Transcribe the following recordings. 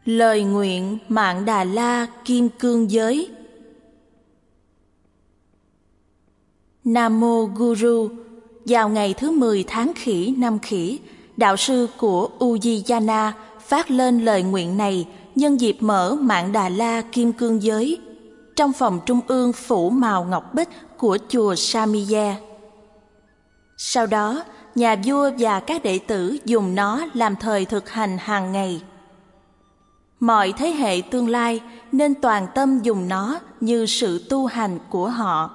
Lời nguyện Mạn Đà La Kim Cương Giới. Nam Mô Guru. Vào ngày thứ 10 tháng Khỉ năm Khỉ, đạo sư của Ujjiyana phát lên lời nguyện này nhân dịp mở Mạn Đà La Kim Cương Giới trong phòng trung ương phủ màu ngọc bích của chùa Samiya. Sau đó, nhà vua và các đệ tử dùng nó làm thời thực hành hàng ngày. Mọi thế hệ tương lai nên toàn tâm dùng nó như sự tu hành của họ.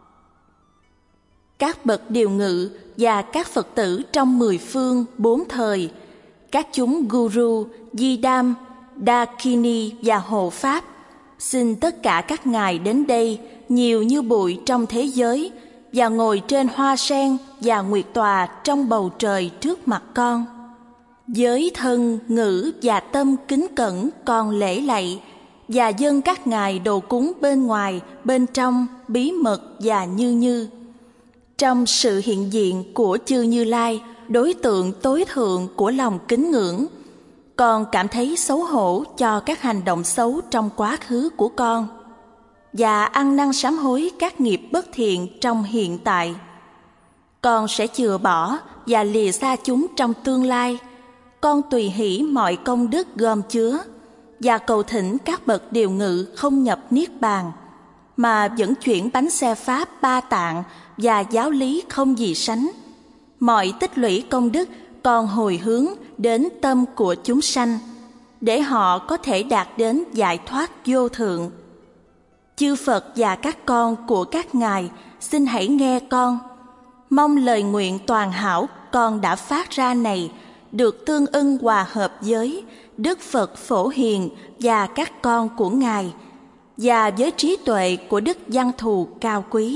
Các bậc điều ngự và các Phật tử trong 10 phương 4 thời, các chúng Guru, Di Đam, Dakini và Hộ Pháp, xin tất cả các ngài đến đây nhiều như bụi trong thế giới và ngồi trên hoa sen và nguyệt tòa trong bầu trời trước mặt con. Với thân, ngữ và tâm kính cẩn con lễ lạy và dâng các ngài đồ cúng bên ngoài, bên trong, bí mật và như. Trong sự hiện diện của chư Như Lai, đối tượng tối thượng của lòng kính ngưỡng, con cảm thấy xấu hổ cho các hành động xấu trong quá khứ của con và ăn năn sám hối các nghiệp bất thiện trong hiện tại. Con sẽ chừa bỏ và lìa xa chúng trong tương lai. Con tùy hỷ mọi công đức gom chứa và cầu thỉnh các bậc điều ngự không nhập niết bàn, mà vẫn chuyển bánh xe pháp ba tạng và giáo lý không gì sánh. Mọi tích lũy công đức con hồi hướng đến tâm của chúng sanh, để họ có thể đạt đến giải thoát vô thượng. Chư Phật và các con của các ngài xin hãy nghe con. Mong lời nguyện toàn hảo con đã phát ra này được tương ưng hòa hợp với Đức Phật Phổ Hiền và các con của ngài, và với trí tuệ của Đức Văn Thù cao quý.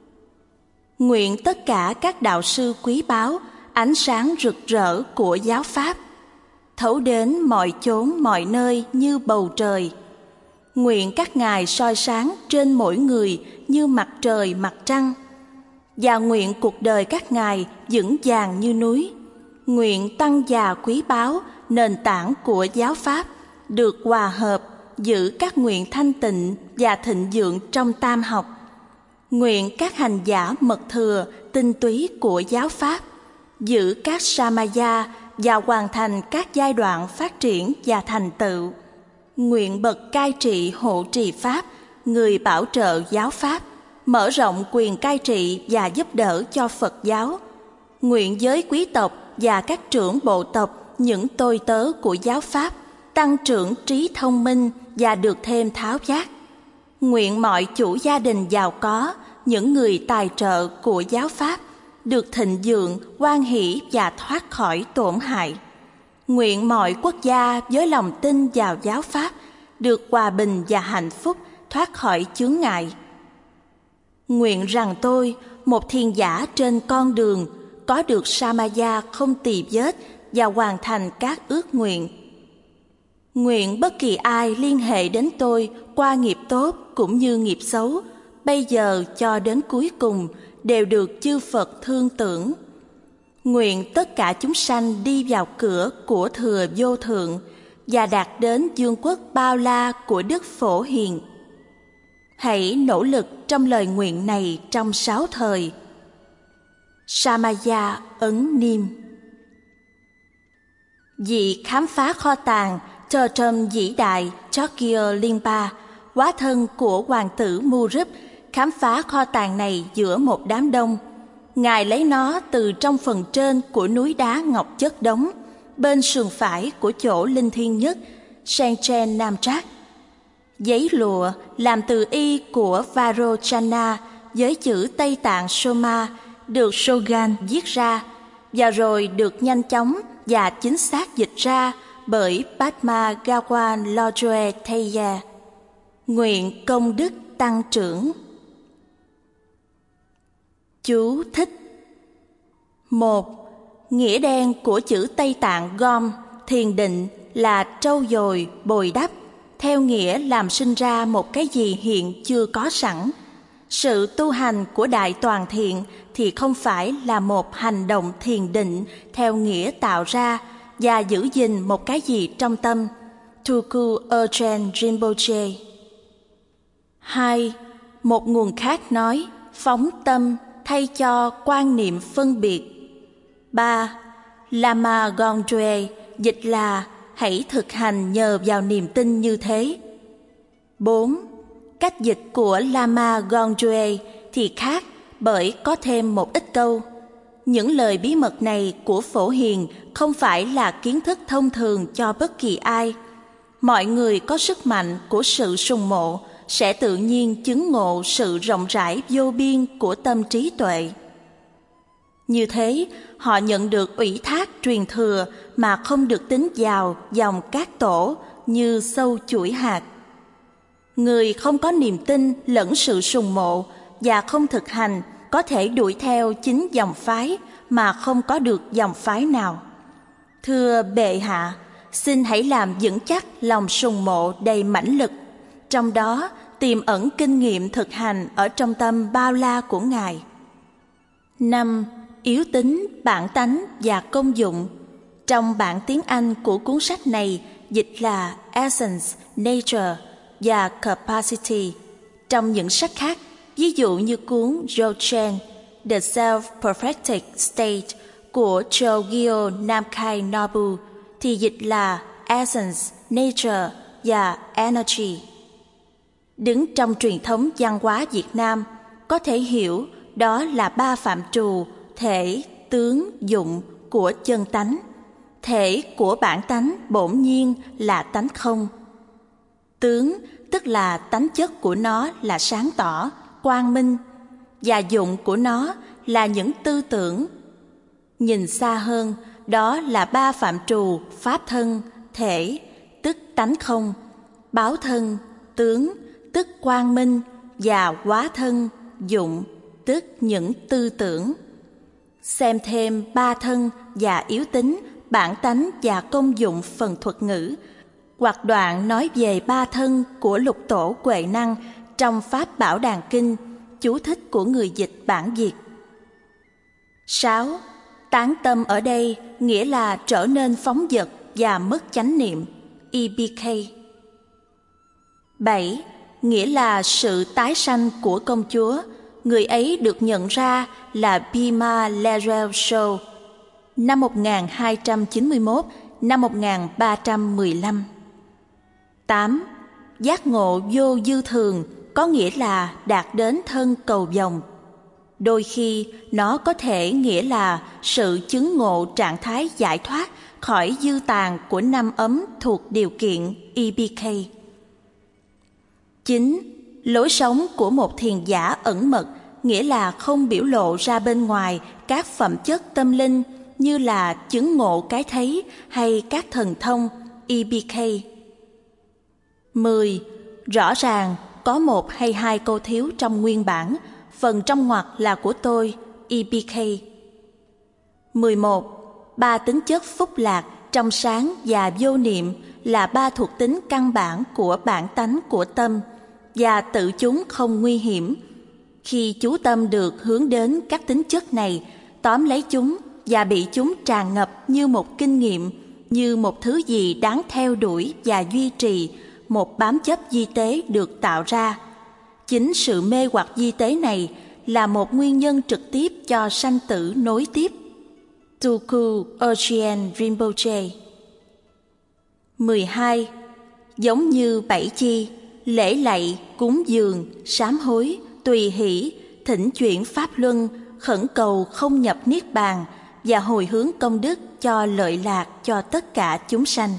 Nguyện tất cả các đạo sư quý báu, ánh sáng rực rỡ của giáo pháp, thấu đến mọi chốn mọi nơi như bầu trời. Nguyện các ngài soi sáng trên mỗi người như mặt trời mặt trăng, và nguyện cuộc đời các ngài vững vàng như núi. Nguyện tăng già quý báu, nền tảng của giáo pháp, được hòa hợp, giữ các nguyện thanh tịnh và thịnh vượng trong tam học. Nguyện các hành giả mật thừa, tinh túy của giáo pháp, giữ các samaya và hoàn thành các giai đoạn phát triển và thành tựu. Nguyện bậc cai trị hộ trì pháp, người bảo trợ giáo pháp, mở rộng quyền cai trị và giúp đỡ cho Phật giáo. Nguyện giới quý tộc và các trưởng bộ tộc, những tôi tớ của giáo pháp, tăng trưởng trí thông minh và được thêm tháo giác. Nguyện mọi chủ gia đình giàu có, những người tài trợ của giáo pháp, được thịnh vượng, hoan hỷ và thoát khỏi tổn hại. Nguyện mọi quốc gia với lòng tin vào giáo pháp, được hòa bình và hạnh phúc, thoát khỏi chướng ngại. Nguyện rằng tôi, một thiền giả trên con đường, có được samaya không tì vết và hoàn thành các ước nguyện. Nguyện bất kỳ ai liên hệ đến tôi qua nghiệp tốt cũng như nghiệp xấu, bây giờ cho đến cuối cùng đều được chư Phật thương tưởng. Nguyện tất cả chúng sanh đi vào cửa của thừa vô thượng và đạt đến vương quốc bao la của Đức Phổ Hiền. Hãy nỗ lực trong lời nguyện này trong 6 thời. Samaya ấn niêm. Vị khám phá kho tàng Totem vĩ đại Chokye Rinpa, hóa thân của hoàng tử Murup, khám phá kho tàng này giữa một đám đông. Ngài lấy nó từ trong phần trên của núi đá ngọc chất đống, bên sườn phải của chỗ linh thiêng nhất, Senchen Nam Trác. Giấy lụa làm từ y của Varochana với chữ Tây Tạng Soma được Shogun viết ra, và rồi được nhanh chóng và chính xác dịch ra bởi Padma Gawan Lodre Theya. Nguyện công đức tăng trưởng. Chú thích. 1. Nghĩa đen của chữ Tây Tạng Gom, thiền định, là trau dồi, bồi đắp, theo nghĩa làm sinh ra một cái gì hiện chưa có sẵn. Sự tu hành của Đại Toàn Thiện thì không phải là một hành động thiền định theo nghĩa tạo ra và giữ gìn một cái gì trong tâm, Tulku Urchen Rinpoche. 2. Một nguồn khác nói, phóng tâm thay cho quan niệm phân biệt. 3. Lama Gongdwe dịch là hãy thực hành nhờ vào niềm tin như thế. 4. Cách dịch của Lama Gongdwe thì khác bởi có thêm một ít câu. Những lời bí mật này của Phổ Hiền không phải là kiến thức thông thường cho bất kỳ ai. Mọi người có sức mạnh của sự sùng mộ sẽ tự nhiên chứng ngộ sự rộng rãi vô biên của tâm trí tuệ. Như thế, họ nhận được ủy thác truyền thừa mà không được tính vào dòng các tổ như sâu chuỗi hạt. Người không có niềm tin lẫn sự sùng mộ và không thực hành có thể đuổi theo chính dòng phái mà không có được dòng phái nào. Thưa bệ hạ, xin hãy làm vững chắc lòng sùng mộ đầy mãnh lực, trong đó tiềm ẩn kinh nghiệm thực hành ở trong tâm bao la của Ngài. 5. Yếu tính, bản tánh và công dụng. Trong bản tiếng Anh của cuốn sách này dịch là Essence, Nature và Capacity. Trong những sách khác, ví dụ như cuốn Dzogchen, The Self-Perfected State của Chogyeo Namkhai Nobu thì dịch là Essence, Nature và Energy. Đứng trong truyền thống văn hóa Việt Nam, có thể hiểu đó là ba phạm trù thể, tướng, dụng của chân tánh. Thể của bản tánh bổn nhiên là tánh không. Tướng tức là tánh chất của nó là sáng tỏ, quang minh, và dụng của nó là những tư tưởng. Nhìn xa hơn, đó là ba phạm trù pháp thân, thể, tức tánh không, báo thân, tướng, tức quang minh, và hóa thân, dụng, tức những tư tưởng. Xem thêm ba thân và yếu tính, bản tánh và công dụng phần thuật ngữ, hoặc đoạn nói về ba thân của Lục Tổ Huệ Năng trong Pháp Bảo Đàn Kinh, chú thích của người dịch bản Việt. 6. Tán tâm ở đây nghĩa là trở nên phóng dật và mất chánh niệm, EBK. 7. Nghĩa là sự tái sanh của công chúa, người ấy được nhận ra là Bhima Lerel năm 1291, năm 1315. 8. Giác ngộ vô dư thường có nghĩa là đạt đến thân cầu vồng. Đôi khi nó có thể nghĩa là sự chứng ngộ trạng thái giải thoát khỏi dư tàn của năm ấm thuộc điều kiện EBK. 9. Lối sống của một thiền giả ẩn mật nghĩa là không biểu lộ ra bên ngoài các phẩm chất tâm linh như là chứng ngộ cái thấy hay các thần thông EBK. 10. Rõ ràng có một hay hai câu thiếu trong nguyên bản, phần trong ngoặc là của tôi, EBK. 11. Ba tính chất phúc lạc, trong sáng và vô niệm là ba thuộc tính căn bản của bản tánh của tâm, và tự chúng không nguy hiểm. Khi chú tâm được hướng đến các tính chất này, tóm lấy chúng và bị chúng tràn ngập như một kinh nghiệm, như một thứ gì đáng theo đuổi và duy trì, một bám chấp di tế được tạo ra. Chính sự mê hoặc di tế này là một nguyên nhân trực tiếp cho sanh tử nối tiếp. Tulku Urchen Rinpoche. 12. Giống như bảy chi, lễ lạy, cúng dường, sám hối, tùy hỷ, thỉnh chuyển pháp luân, khẩn cầu không nhập niết bàn và hồi hướng công đức cho lợi lạc cho tất cả chúng sanh.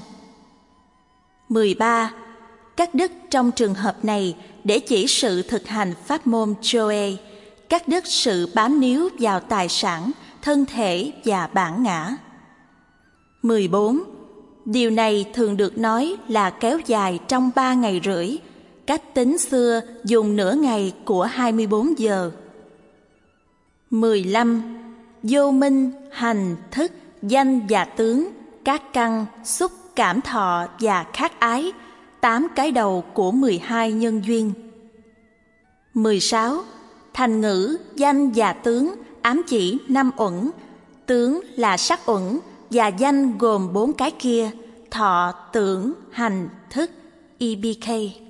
13. Các đức trong trường hợp này để chỉ sự thực hành pháp môn Choe, các đức sự bám níu vào tài sản, thân thể và bản ngã. 14. Điều này thường được nói là kéo dài trong 3 ngày rưỡi, cách tính xưa dùng nửa ngày của 24 giờ. 15. Vô minh, hành, thức, danh và tướng, các căn, xúc, cảm thọ và khát ái, 8 cái đầu của 12 nhân duyên. 16. Thành ngữ, danh và tướng ám chỉ 5 uẩn, tướng là sắc uẩn và danh gồm 4 cái kia, thọ, tưởng, hành, thức, EBK.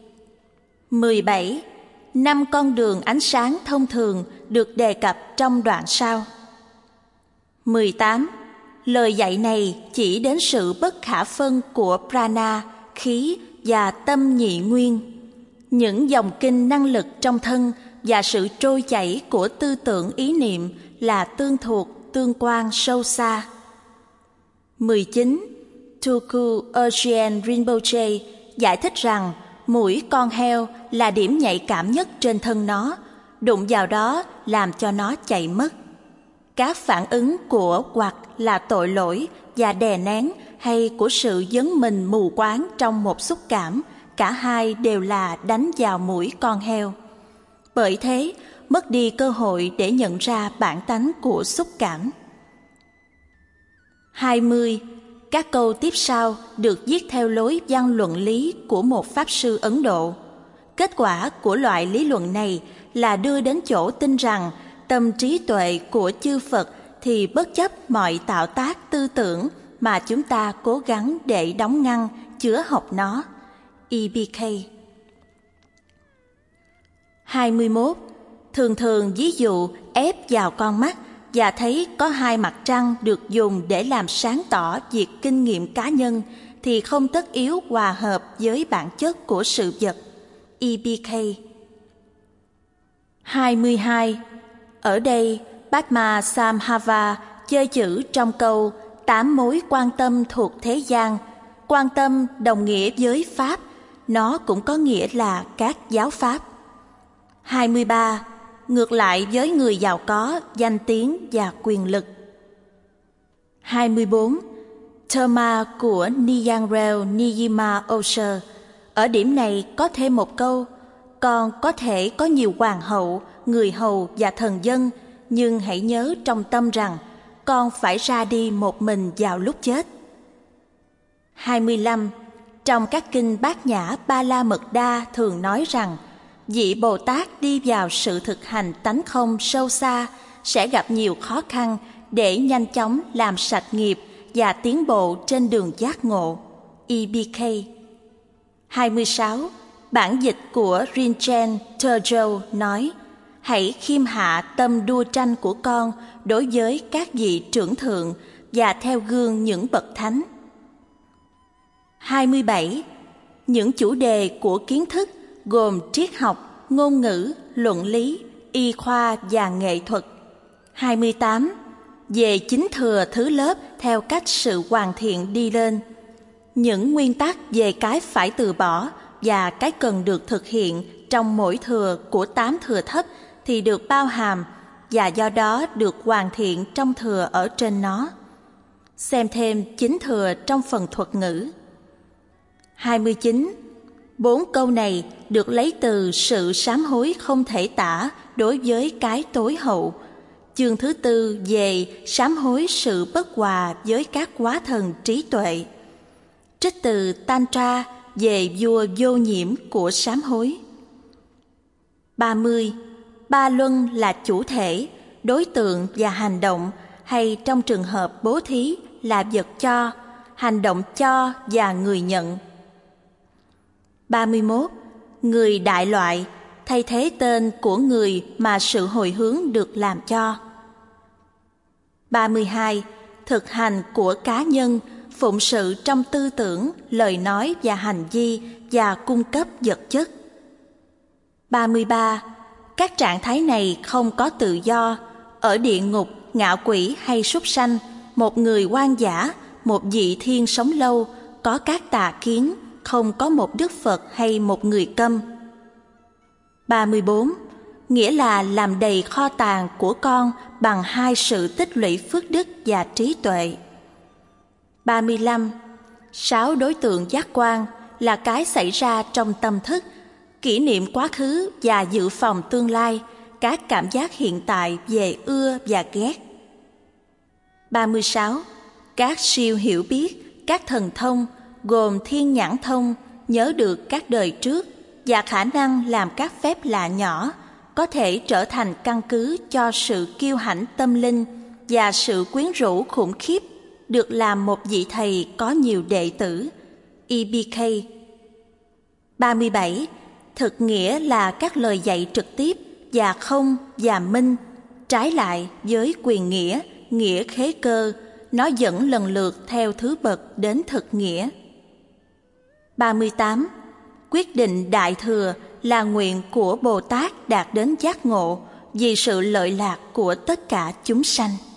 17. 5 con đường ánh sáng thông thường được đề cập trong đoạn sau. 18. Lời dạy này chỉ đến sự bất khả phân của prana, khí và tâm nhị nguyên, những dòng kinh năng lực trong thân và sự trôi chảy của tư tưởng ý niệm là tương thuộc, tương quan sâu xa. 19. Tulku Urgyen Rinpoche giải thích rằng mũi con heo là điểm nhạy cảm nhất trên thân nó, đụng vào đó làm cho nó chạy mất. Các phản ứng của hoặc là tội lỗi và đè nén hay của sự dấn mình mù quáng trong một xúc cảm, cả hai đều là đánh vào mũi con heo. Bởi thế, mất đi cơ hội để nhận ra bản tánh của xúc cảm. 20. Các câu tiếp sau được viết theo lối văn luận lý của một pháp sư Ấn Độ. Kết quả của loại lý luận này là đưa đến chỗ tin rằng tâm trí tuệ của chư Phật thì bất chấp mọi tạo tác tư tưởng mà chúng ta cố gắng để đóng ngăn, chứa học nó. EBK. 21. Thường thường ví dụ ép vào con mắt và thấy có hai mặt trăng được dùng để làm sáng tỏ việc kinh nghiệm cá nhân thì không tất yếu hòa hợp với bản chất của sự vật. EBK. 22. Ở đây, Padma Samhava chơi chữ trong câu 8 mối quan tâm thuộc thế gian. Quan tâm đồng nghĩa với Pháp, nó cũng có nghĩa là các giáo Pháp. 23. Ngược lại với người giàu có, danh tiếng và quyền lực. 24. Dharma của Niyangrel Niyima Osher. Ở điểm này có thêm một câu: con có thể có nhiều hoàng hậu, người hầu và thần dân, nhưng hãy nhớ trong tâm rằng con phải ra đi một mình vào lúc chết. 25. Trong các kinh Bát Nhã Ba La Mật Đa thường nói rằng vị Bồ Tát đi vào sự thực hành tánh không sâu xa sẽ gặp nhiều khó khăn để nhanh chóng làm sạch nghiệp và tiến bộ trên đường giác ngộ. EBK. 26. Bản dịch của Rinchen Turjo nói: hãy khiêm hạ tâm đua tranh của con đối với các vị trưởng thượng và theo gương những bậc thánh. 27. Những chủ đề của kiến thức gồm triết học, ngôn ngữ, luận lý, y khoa và nghệ thuật. 28. Về chính thừa thứ lớp theo cách sự hoàn thiện đi lên. Những nguyên tắc về cái phải từ bỏ và cái cần được thực hiện trong mỗi thừa của 8 thừa thấp thì được bao hàm và do đó được hoàn thiện trong thừa ở trên nó. Xem thêm chính thừa trong phần thuật ngữ. 29. 4 câu này được lấy từ sự sám hối không thể tả đối với cái tối hậu. Chương thứ 4 về sám hối sự bất hòa với các quá thần trí tuệ. Trích từ Tantra về vua vô nhiễm của sám hối. 30. Ba luân là chủ thể, đối tượng và hành động, hay trong trường hợp bố thí là vật cho, hành động cho và người nhận. 31. Người đại loại thay thế tên của người mà sự hồi hướng được làm cho. 32. Thực hành của cá nhân, phụng sự trong tư tưởng, lời nói và hành vi và cung cấp vật chất. 33. Các trạng thái này không có tự do. Ở địa ngục, ngạ quỷ hay súc sanh, một người hoang dã, một vị thiên sống lâu, có các tà kiến, không có một đức Phật hay một người câm. 34. Nghĩa là làm đầy kho tàng của con bằng 2 sự tích lũy phước đức và trí tuệ. 35. 6 đối tượng giác quan là cái xảy ra trong tâm thức, kỷ niệm quá khứ và dự phòng tương lai, các cảm giác hiện tại về ưa và ghét. 36. Các siêu hiểu biết, các thần thông gồm thiên nhãn thông, nhớ được các đời trước và khả năng làm các phép lạ nhỏ, có thể trở thành căn cứ cho sự kiêu hãnh tâm linh và sự quyến rũ khủng khiếp được làm một vị thầy có nhiều đệ tử, EBK. 37. Thực nghĩa là các lời dạy trực tiếp và không và minh, trái lại với quyền nghĩa, nghĩa khế cơ, nó dẫn lần lượt theo thứ bậc đến thực nghĩa. 38. Quyết định đại thừa là nguyện của Bồ Tát đạt đến giác ngộ vì sự lợi lạc của tất cả chúng sanh.